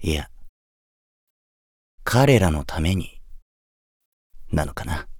いや、彼らのために、なのかな。